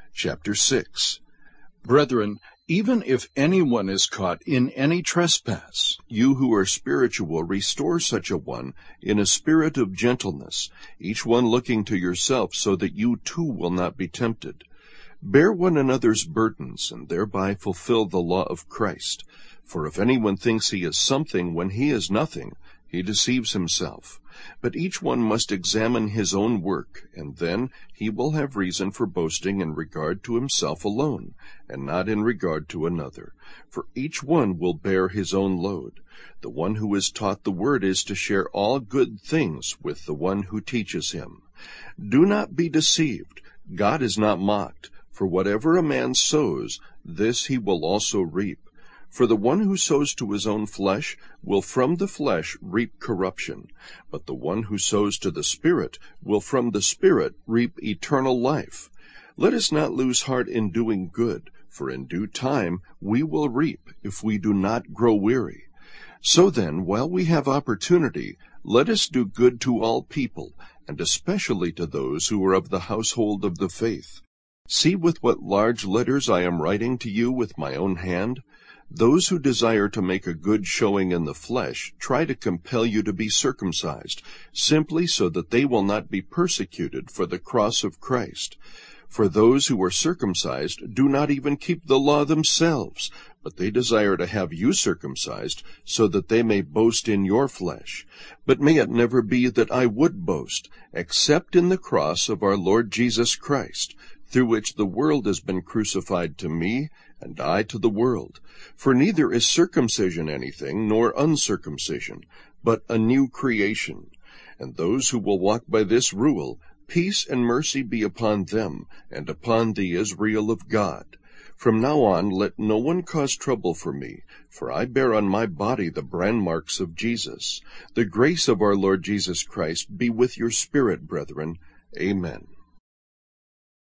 Chapter 6. Brethren, even if anyone is caught in any trespass, you who are spiritual restore such a one in a spirit of gentleness, each one looking to yourself, so that you too will not be tempted. Bear one another's burdens, and thereby fulfill the law of Christ. For if anyone thinks he is something when he is nothing, he deceives himself. But each one must examine his own work, and then he will have reason for boasting in regard to himself alone, and not in regard to another. For each one will bear his own load. The one who is taught the word is to share all good things with the one who teaches him. Do not be deceived. God is not mocked. For whatever a man sows, this he will also reap. For the one who sows to his own flesh will from the flesh reap corruption, but the one who sows to the Spirit will from the Spirit reap eternal life. Let us not lose heart in doing good, for in due time we will reap if we do not grow weary. So then, while we have opportunity, let us do good to all people, and especially to those who are of the household of the faith. See with what large letters I am writing to you with my own hand. Those who desire to make a good showing in the flesh try to compel you to be circumcised, simply so that they will not be persecuted for the cross of Christ. For those who are circumcised do not even keep the law themselves, but they desire to have you circumcised, so that they may boast in your flesh. But may it never be that I would boast, except in the cross of our Lord Jesus Christ, through which the world has been crucified to me, and I to the world. For neither is circumcision anything, nor uncircumcision, but a new creation. And those who will walk by this rule, peace and mercy be upon them, and upon the Israel of God. From now on let no one cause trouble for me, for I bear on my body the brand marks of Jesus. The grace of our Lord Jesus Christ be with your spirit, brethren. Amen.